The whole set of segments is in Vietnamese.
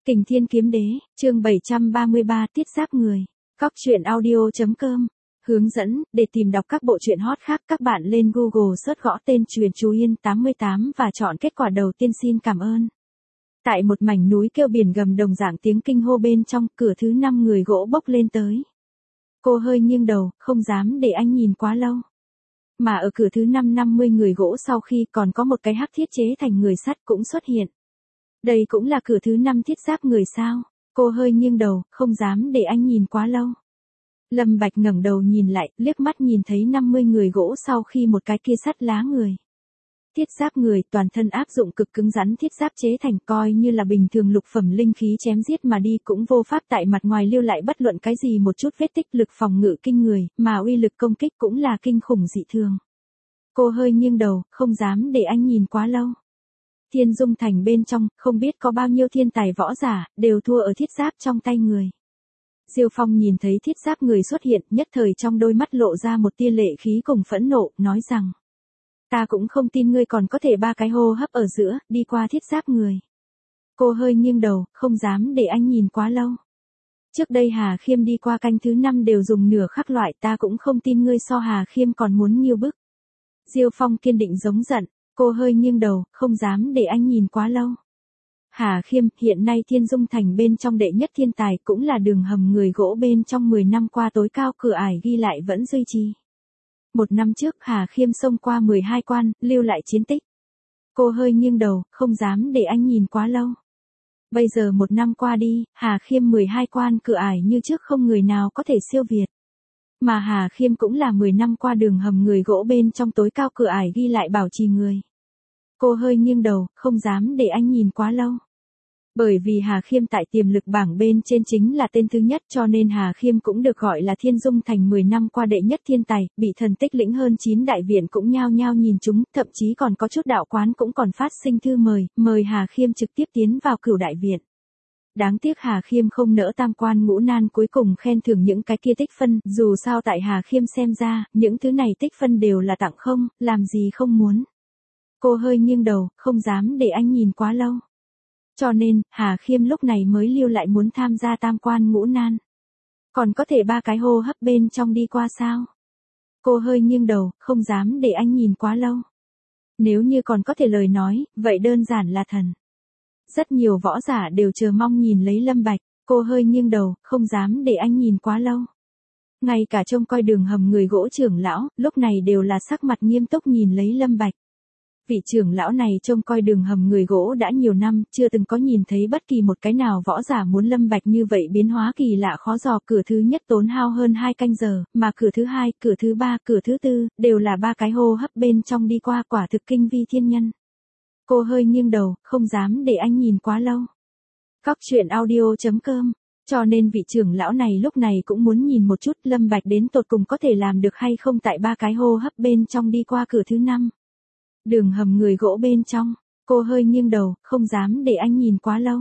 Kình Thiên Kiếm Đế, chương 733 Tiết Giáp Người. Cóc truyện audio.com. Hướng dẫn, để tìm đọc các bộ truyện hot khác các bạn lên Google search gõ tên Truyện Chú Yên 88 và chọn kết quả đầu tiên xin cảm ơn. Tại một mảnh núi kêu biển gầm đồng dạng tiếng kinh hô bên trong, cửa thứ 5 người gỗ bốc lên tới. Cô hơi nghiêng đầu, không dám để anh nhìn quá lâu. Mà ở cửa thứ 50 người gỗ sau khi còn có một cái hắc thiết chế thành người sắt cũng xuất hiện. Đây cũng là cửa thứ 5 thiết giáp người sao? Cô hơi nghiêng đầu, không dám để anh nhìn quá lâu. Lâm Bạch ngẩng đầu nhìn lại, liếc mắt nhìn thấy 50 người gỗ sau khi một cái kia sắt lá người. Thiết giáp người toàn thân áp dụng cực cứng rắn thiết giáp chế thành, coi như là bình thường lục phẩm linh khí chém giết mà đi cũng vô pháp tại mặt ngoài lưu lại bất luận cái gì một chút vết tích, lực phòng ngự kinh người, mà uy lực công kích cũng là kinh khủng dị thường. Cô hơi nghiêng đầu, không dám để anh nhìn quá lâu. Thiên Dung Thành bên trong, không biết có bao nhiêu thiên tài võ giả, đều thua ở thiết giáp trong tay người. Diêu Phong nhìn thấy thiết giáp người xuất hiện, nhất thời trong đôi mắt lộ ra một tia lệ khí cùng phẫn nộ, nói rằng: ta cũng không tin ngươi còn có thể ba cái hô hấp ở giữa, đi qua thiết giáp người. Cô hơi nghiêng đầu, không dám để anh nhìn quá lâu. Trước đây Hà Khiêm đi qua canh thứ 5 đều dùng nửa khắc loại, ta cũng không tin ngươi so Hà Khiêm còn muốn nghiêu bức. Diêu Phong kiên định giống giận. Cô hơi nghiêng đầu, không dám để anh nhìn quá lâu. Hà Khiêm, hiện nay Thiên Dung Thành bên trong đệ nhất thiên tài cũng là đường hầm người gỗ bên trong 10 năm qua tối cao cửa ải ghi lại vẫn duy trì. Một năm trước Hà Khiêm xông qua 12 quan, lưu lại chiến tích. Cô hơi nghiêng đầu, không dám để anh nhìn quá lâu. Bây giờ một năm qua đi, Hà Khiêm 12 quan cửa ải như trước không người nào có thể siêu việt. Mà Hà Khiêm cũng là 10 năm qua đường hầm người gỗ bên trong tối cao cửa ải ghi lại bảo trì người. Cô hơi nghiêng đầu, không dám để anh nhìn quá lâu. Bởi vì Hà Khiêm tại tiềm lực bảng bên trên chính là tên thứ nhất cho nên Hà Khiêm cũng được gọi là Thiên Dung Thành 10 năm qua đệ nhất thiên tài, bị thần tích lĩnh hơn 9 đại viện cũng nhao nhao nhìn chúng, thậm chí còn có chút đạo quán cũng còn phát sinh thư mời Hà Khiêm trực tiếp tiến vào Cửu đại viện. Đáng tiếc Hà Khiêm không nỡ tam quan ngũ nan cuối cùng khen thưởng những cái kia tích phân, dù sao tại Hà Khiêm xem ra, những thứ này tích phân đều là tặng không, làm gì không muốn. Cô hơi nghiêng đầu, không dám để anh nhìn quá lâu. Cho nên, Hà Khiêm lúc này mới lưu lại muốn tham gia tam quan ngũ nan. Còn có thể ba cái hô hấp bên trong đi qua sao? Cô hơi nghiêng đầu, không dám để anh nhìn quá lâu. Nếu như còn có thể lời nói, vậy đơn giản là thần. Rất nhiều võ giả đều chờ mong nhìn lấy Lâm Bạch, cô hơi nghiêng đầu, không dám để anh nhìn quá lâu. Ngay cả trông coi đường hầm người gỗ trưởng lão, lúc này đều là sắc mặt nghiêm túc nhìn lấy Lâm Bạch. Vị trưởng lão này trông coi đường hầm người gỗ đã nhiều năm, chưa từng có nhìn thấy bất kỳ một cái nào võ giả muốn Lâm Bạch như vậy biến hóa kỳ lạ khó dò. Cửa thứ nhất tốn hao hơn 2 canh giờ, mà cửa thứ 2, cửa thứ 3, cửa thứ 4, đều là ba cái hô hấp bên trong đi qua, quả thực kinh vi thiên nhân. Cô hơi nghiêng đầu, không dám để anh nhìn quá lâu. Cóc truyện audio.com. Cho nên vị trưởng lão này lúc này cũng muốn nhìn một chút Lâm Bạch đến tột cùng có thể làm được hay không tại ba cái hô hấp bên trong đi qua cửa thứ 5. Đường hầm người gỗ bên trong, cô hơi nghiêng đầu, không dám để anh nhìn quá lâu.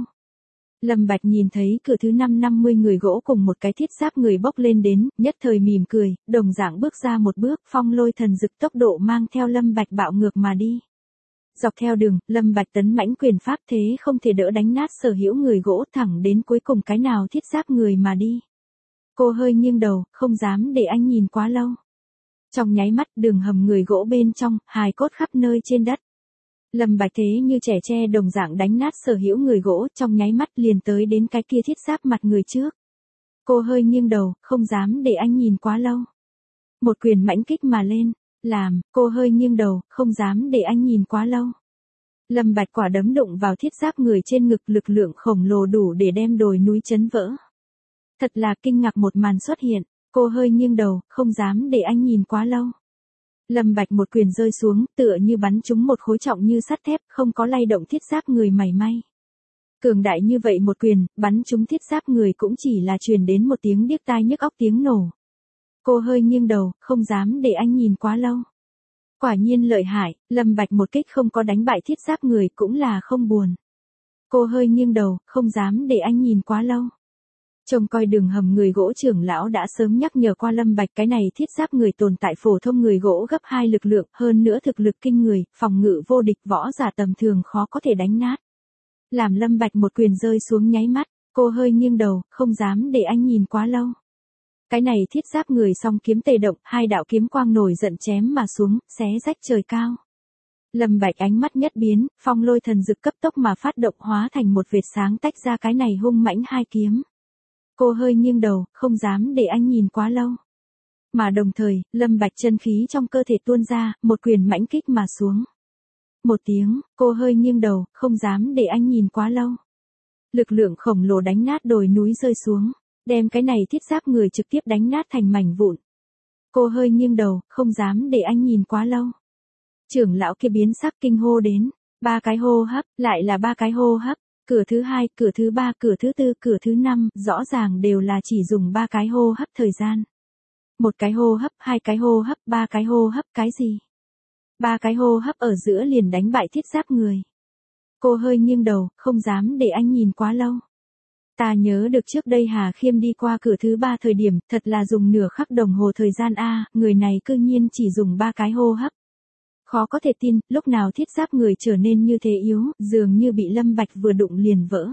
Lâm Bạch nhìn thấy cửa thứ 50 người gỗ cùng một cái thiết giáp người bốc lên đến, nhất thời mỉm cười, đồng dạng bước ra một bước, phong lôi thần dực tốc độ mang theo Lâm Bạch bạo ngược mà đi. Dọc theo đường, Lâm Bạch tấn mãnh quyền pháp thế không thể đỡ đánh nát sở hữu người gỗ thẳng đến cuối cùng cái nào thiết giáp người mà đi. Cô hơi nghiêng đầu, không dám để anh nhìn quá lâu. Trong nháy mắt đường hầm người gỗ bên trong, hài cốt khắp nơi trên đất. Lâm Bạch thế như trẻ tre đồng dạng đánh nát sở hữu người gỗ trong nháy mắt liền tới đến cái kia thiết giáp mặt người trước. Cô hơi nghiêng đầu, không dám để anh nhìn quá lâu. Một quyền mãnh kích mà lên, cô hơi nghiêng đầu, không dám để anh nhìn quá lâu. Lâm Bạch quả đấm đụng vào thiết giáp người trên ngực, lực lượng khổng lồ đủ để đem đồi núi chấn vỡ. Thật là kinh ngạc một màn xuất hiện. Cô hơi nghiêng đầu, không dám để anh nhìn quá lâu. Lâm Bạch một quyền rơi xuống, tựa như bắn trúng một khối trọng như sắt thép, không có lay động thiết giáp người mảy may. Cường đại như vậy một quyền, bắn trúng thiết giáp người cũng chỉ là truyền đến một tiếng điếc tai nhức óc tiếng nổ. Cô hơi nghiêng đầu, không dám để anh nhìn quá lâu. Quả nhiên lợi hại, Lâm Bạch một kích không có đánh bại thiết giáp người cũng là không buồn. Cô hơi nghiêng đầu, không dám để anh nhìn quá lâu. Trông coi đường hầm người gỗ trưởng lão đã sớm nhắc nhở qua Lâm Bạch cái này thiết giáp người tồn tại phổ thông người gỗ gấp 2 lực lượng, hơn nữa thực lực kinh người, phòng ngự vô địch, võ giả tầm thường khó có thể đánh nát. Làm Lâm Bạch một quyền rơi xuống nháy mắt, cô hơi nghiêng đầu, không dám để anh nhìn quá lâu. Cái này thiết giáp người song kiếm tề động, hai đạo kiếm quang nổi giận chém mà xuống, xé rách trời cao. Lâm Bạch ánh mắt nhất biến, phong lôi thần dực cấp tốc mà phát động hóa thành một vệt sáng tách ra cái này hung mãnh hai kiếm. Cô hơi nghiêng đầu, không dám để anh nhìn quá lâu. Mà đồng thời, Lâm Bạch chân khí trong cơ thể tuôn ra, một quyền mãnh kích mà xuống. Một tiếng, cô hơi nghiêng đầu, không dám để anh nhìn quá lâu. Lực lượng khổng lồ đánh nát đồi núi rơi xuống, đem cái này thiết giáp người trực tiếp đánh nát thành mảnh vụn. Cô hơi nghiêng đầu, không dám để anh nhìn quá lâu. Trưởng lão kia biến sắc kinh hô đến, 3 cái hô hấp, lại là 3 cái hô hấp, cửa thứ 2, cửa thứ 3, cửa thứ 4, cửa thứ 5, rõ ràng đều là chỉ dùng 3 cái hô hấp thời gian. Một cái hô hấp, 2 cái hô hấp, 3 cái hô hấp cái gì? 3 cái hô hấp ở giữa liền đánh bại thiết giáp người. Cô hơi nghiêng đầu, không dám để anh nhìn quá lâu. Ta nhớ được trước đây Hà Khiêm đi qua cửa thứ 3 thời điểm, thật là dùng nửa khắc đồng hồ thời gian a, người này cư nhiên chỉ dùng 3 cái hô hấp. Khó có thể tin, lúc nào thiết giáp người trở nên như thế yếu, dường như bị Lâm Bạch vừa đụng liền vỡ.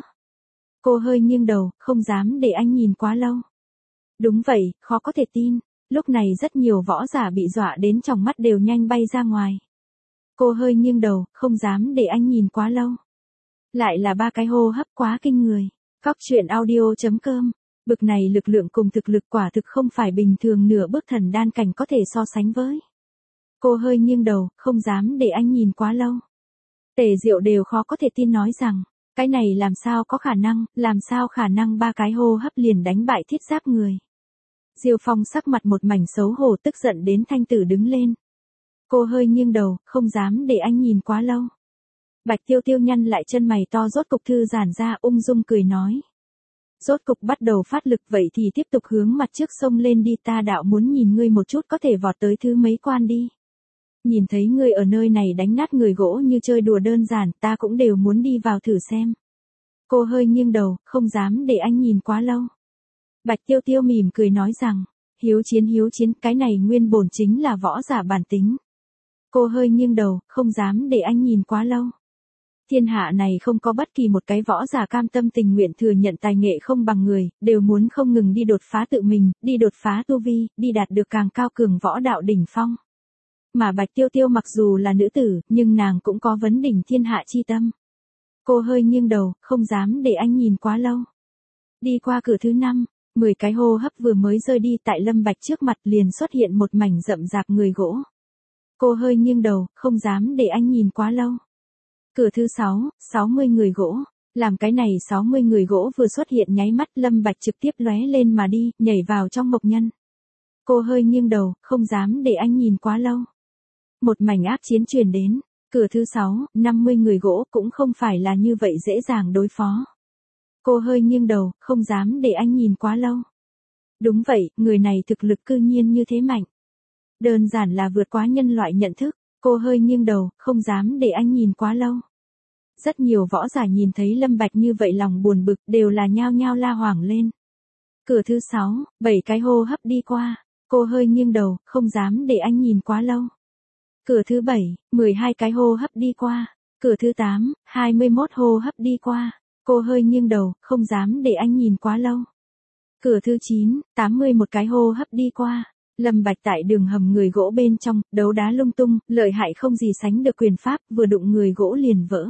Cô hơi nghiêng đầu, không dám để anh nhìn quá lâu. Đúng vậy, khó có thể tin, lúc này rất nhiều võ giả bị dọa đến tròng mắt đều nhanh bay ra ngoài. Cô hơi nghiêng đầu, không dám để anh nhìn quá lâu. Lại là 3 cái hô hấp quá kinh người. Góc truyện audio.com. Bực này lực lượng cùng thực lực quả thực không phải bình thường nửa bước thần đan cảnh có thể so sánh với. Cô hơi nghiêng đầu, không dám để anh nhìn quá lâu. Tề Diệu đều khó có thể tin nói rằng, cái này làm sao có khả năng, làm sao khả năng 3 cái hô hấp liền đánh bại thiết giáp người. Diêu Phong sắc mặt một mảnh xấu hổ tức giận đến thanh tử đứng lên. Cô hơi nghiêng đầu, không dám để anh nhìn quá lâu. Bạch Tiêu Tiêu nhăn lại chân mày to rốt cục thư giãn ra ung dung cười nói. Rốt cục bắt đầu phát lực vậy thì tiếp tục hướng mặt trước sông lên đi, ta đạo muốn nhìn ngươi một chút có thể vọt tới thứ mấy quan đi. Nhìn thấy ngươi ở nơi này đánh nát người gỗ như chơi đùa đơn giản, ta cũng đều muốn đi vào thử xem. Cô hơi nghiêng đầu, không dám để anh nhìn quá lâu. Bạch Tiêu Tiêu mỉm cười nói rằng, hiếu chiến, cái này nguyên bổn chính là võ giả bản tính. Cô hơi nghiêng đầu, không dám để anh nhìn quá lâu. Thiên hạ này không có bất kỳ một cái võ giả cam tâm tình nguyện thừa nhận tài nghệ không bằng người, đều muốn không ngừng đi đột phá tự mình, đi đột phá tu vi, đi đạt được càng cao cường võ đạo đỉnh phong. Mà Bạch Tiêu Tiêu mặc dù là nữ tử, nhưng nàng cũng có vấn đỉnh thiên hạ chi tâm. Cô hơi nghiêng đầu, không dám để anh nhìn quá lâu. Đi qua cửa thứ 5, 10 cái hô hấp vừa mới rơi đi tại Lâm Bạch trước mặt liền xuất hiện một mảnh rậm rạp người gỗ. Cô hơi nghiêng đầu, không dám để anh nhìn quá lâu. Cửa thứ 6, 60 người gỗ. Làm cái này 60 người gỗ vừa xuất hiện nháy mắt Lâm Bạch trực tiếp lóe lên mà đi, nhảy vào trong mộc nhân. Cô hơi nghiêng đầu, không dám để anh nhìn quá lâu. Một mảnh ác chiến truyền đến. Cửa thứ 6, 50 người gỗ cũng không phải là như vậy dễ dàng đối phó. Cô hơi nghiêng đầu, không dám để anh nhìn quá lâu. Đúng vậy, người này thực lực cư nhiên như thế mạnh. Đơn giản là vượt quá nhân loại nhận thức. Cô hơi nghiêng đầu, không dám để anh nhìn quá lâu. Rất nhiều võ giả nhìn thấy Lâm Bạch như vậy lòng buồn bực đều là nhao nhao la hoảng lên. Cửa thứ 6, 7 cái hô hấp đi qua. Cô hơi nghiêng đầu, không dám để anh nhìn quá lâu. Cửa thứ 7, 12 cái hô hấp đi qua. Cửa thứ 8, 21 hô hấp đi qua. Cô hơi nghiêng đầu, không dám để anh nhìn quá lâu. Cửa thứ 9, 81 cái hô hấp đi qua. Lâm Bạch tại đường hầm người gỗ bên trong, đấu đá lung tung, lợi hại không gì sánh được quyền pháp, vừa đụng người gỗ liền vỡ.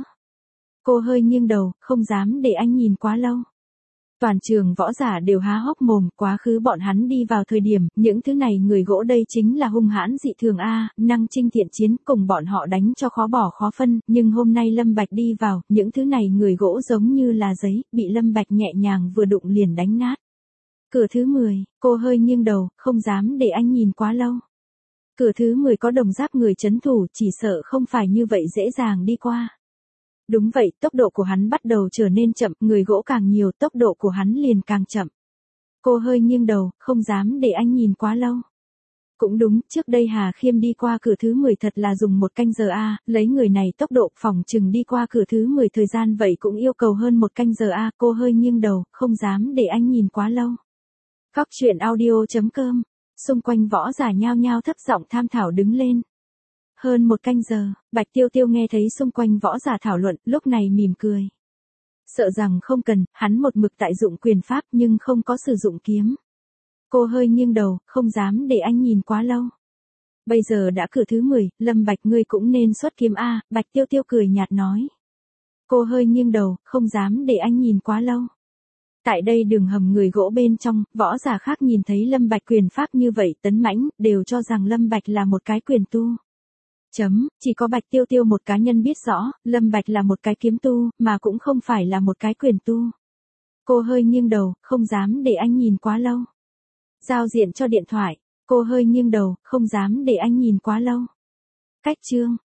Cô hơi nghiêng đầu, không dám để anh nhìn quá lâu. Toàn trường võ giả đều há hốc mồm, quá khứ bọn hắn đi vào thời điểm, những thứ này người gỗ đây chính là hung hãn dị thường a, năng chinh thiện chiến, cùng bọn họ đánh cho khó bỏ khó phân, nhưng hôm nay Lâm Bạch đi vào, những thứ này người gỗ giống như là giấy, bị Lâm Bạch nhẹ nhàng vừa đụng liền đánh nát. Cửa thứ 10, cô hơi nghiêng đầu, không dám để anh nhìn quá lâu. Cửa thứ 10 có đồng giáp người trấn thủ, chỉ sợ không phải như vậy dễ dàng đi qua. Đúng vậy, tốc độ của hắn bắt đầu trở nên chậm, người gỗ càng nhiều, tốc độ của hắn liền càng chậm. Cô hơi nghiêng đầu, không dám để anh nhìn quá lâu. Cũng đúng, trước đây Hà Khiêm đi qua cửa thứ 10 thật là dùng 1 canh giờ a, lấy người này tốc độ phòng chừng đi qua cửa thứ 10 thời gian vậy cũng yêu cầu hơn 1 canh giờ a, cô hơi nghiêng đầu, không dám để anh nhìn quá lâu. Góc truyện audio.com. Xung quanh võ giả nhao nhao thấp giọng tham thảo đứng lên. Hơn 1 canh giờ, Bạch Tiêu Tiêu nghe thấy xung quanh võ giả thảo luận, lúc này mỉm cười. Sợ rằng không cần, hắn một mực tại dụng quyền pháp nhưng không có sử dụng kiếm. Cô hơi nghiêng đầu, không dám để anh nhìn quá lâu. Bây giờ đã cửa thứ 10, Lâm Bạch ngươi cũng nên xuất kiếm a, Bạch Tiêu Tiêu cười nhạt nói. Cô hơi nghiêng đầu, không dám để anh nhìn quá lâu. Tại đây đường hầm người gỗ bên trong, võ giả khác nhìn thấy Lâm Bạch quyền pháp như vậy tấn mãnh, đều cho rằng Lâm Bạch là một cái quyền tu. Chỉ có Bạch Tiêu Tiêu một cá nhân biết rõ, Lâm Bạch là một cái kiếm tu, mà cũng không phải là một cái quyền tu. Cô hơi nghiêng đầu, không dám để anh nhìn quá lâu. Giao diện cho điện thoại, cô hơi nghiêng đầu, không dám để anh nhìn quá lâu. Cách chương